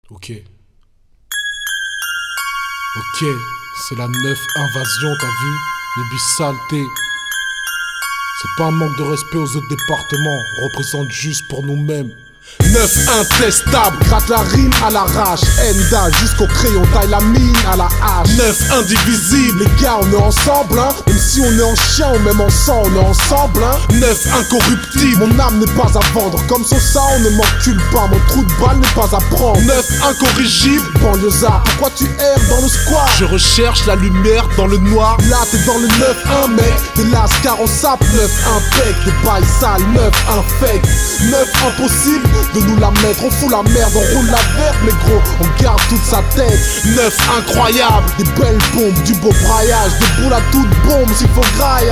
Ok. Ok, c'est la 9 invasion, t'as vu? Nubi saleté. C'est pas un manque de respect aux autres départements, on représente juste pour nous-mêmes. 9 intestable, gratte la rime à l'arrache. Enda jusqu'au crayon, taille la mine à la hache. 9 indivisible, les gars on est ensemble hein. Même si on est en chien ou même en sang, on est ensemble hein. 9 incorruptible, mon âme n'est pas à vendre. Comme son sang on ne m'encule pas, mon trou de balle n'est pas à prendre. 9 incorrigible, banlieusard, pourquoi tu erres dans le square? Je recherche la lumière dans le noir. Là t'es dans le 9-1 mec, t'es lascar on sape. 9 impec, des bails sales, 9 infect. 9 impossible de nous la mettre, on fout la merde, on roule la verte, mais gros, on garde toute sa tête. 9 incroyable, des belles bombes, du beau braillage, des boules à toutes bombes s'il faut graille.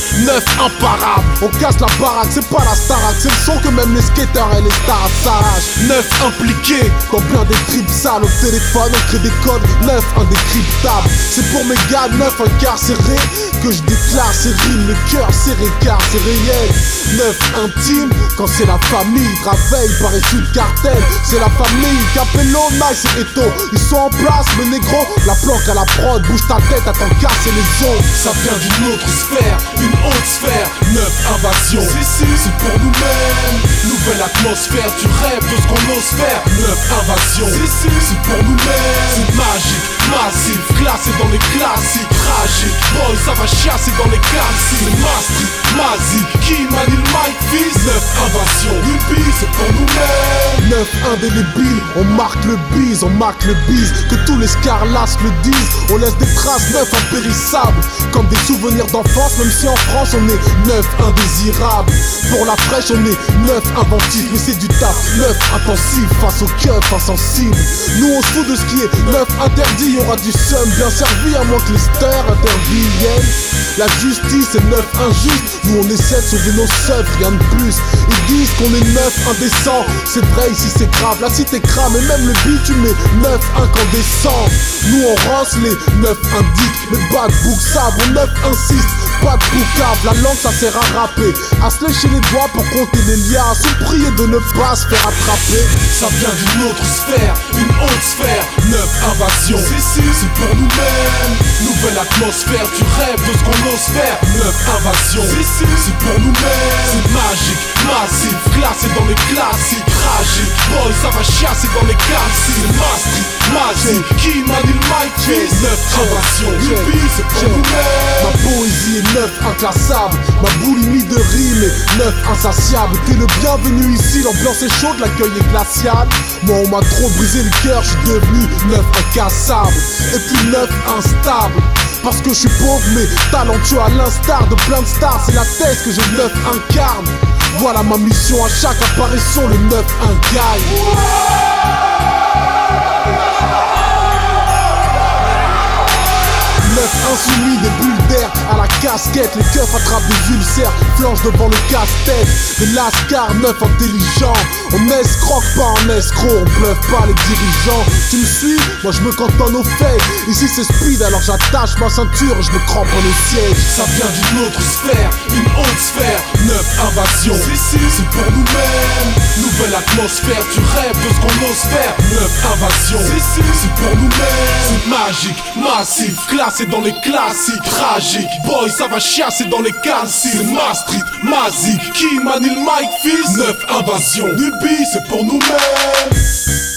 9 imparable, on casse la baraque, c'est pas la starac, c'est le son que même les skaters et les stars s'arrachent. 9 impliqués, dans plein des tripes sales, au téléphone, on crée des codes, 9 indécryptables. C'est pour mes gars, 9 incarcérés, que je déclare ces rimes, le cœur serré car c'est réel. 9 intime, quand c'est la famille, travail par issu de cartel, c'est la famille. Capello, Nice et Eto, ils sont en place, le négro, la planque à la prod, bouge ta tête à t'en casser les os. Ça vient d'une autre sphère, une haute sphère. 9 invasion, c'est pour nous-mêmes. Nouvelle atmosphère, tu rêves de ce qu'on ose faire. 9 invasion, c'est pour nous-mêmes. C'est magique, massif, classé dans les classiques. Tragique, boy, ça va chasser dans les classiques. C'est Maastricht, Mazik, qui manie le mic fils. 9 invasion, Nubi, c'est pour nous-mêmes. 9 indélébile, on marque le bise, on marque le bise. Que tous les scarlasses le disent, on laisse des traces. 9 impérissables, comme des souvenirs d'enfance. Même si en France on est 9 indésirables. Pour la fraîche on est 9 inventifs, mais c'est du taf. 9 intensif, face au keuf insensible. Nous on se fout de ce qui est 9 interdit. Y'aura du seum bien servi à moins que les stars interviennent. La justice est 9 injuste, nous on essaie de sauver nos seufs, rien de plus. Ils disent qu'on est 9 indécents, c'est vrai ici c'est grave, la cité crame et même le beat tu mets 9 incandescents. Nous on rance les 9 indiques, les bad book sabre, 9 insiste, pas de boucave, la langue ça sert à rapper, à se lécher les doigts pour compter les liasses, ou prier de ne pas se faire attraper. Ça vient d'une autre sphère, une haute sphère. 9 invasion, c'est pour nous-mêmes. Nouvelle atmosphère, tu rêves de ce qu'on ose faire. 9 invasion, c'est pour nous-mêmes. C'est magique, massif, classé dans les classiques. Tragique, boy, ça va chasser dans les classiques. C'est Maastricht, Mazik, qui manie le mic fils. 9 invasion, Nubi, c'est pour nous-mêmes. Ma poésie est 9 inclassable, ma boulimie de rime est 9 insatiable. T'es le bienvenu ici, l'ambiance est chaude, l'accueil est glacial. Moi on m'a trop brisé le cœur, je suis devenu 9 incassable. Et puis 9 instable, parce que je suis pauvre mais talentueux à l'instar de plein de stars. C'est la thèse que je 9 incarne. Voilà ma mission à chaque apparition, le 9 gagne. 9 insoumis, des bulles d'air à la casquette. Les keufs attrapent des ulcères, flanchent devant le casse-tête. Les lascars, 9 intelligents. On escroque pas en escroc, on bluffe pas les dirigeants. Tu me suis? Moi je me cantonne aux faits. Ici c'est speed alors j'attache ma ceinture et je me crampe en le siège. Ça vient d'une autre sphère, une haute sphère. 9 invasion, c'est pour nous-mêmes. Nouvelle atmosphère, tu rêves de ce qu'on ose faire. 9 invasion, c'est pour nous-mêmes. C'est magique, massif, classé dans les classiques. Tragique, boy ça va chasser dans les calcines. C'est Maastricht, Mazik, qui manie le mic fils. 9 invasion, Nubi c'est pour nous-mêmes.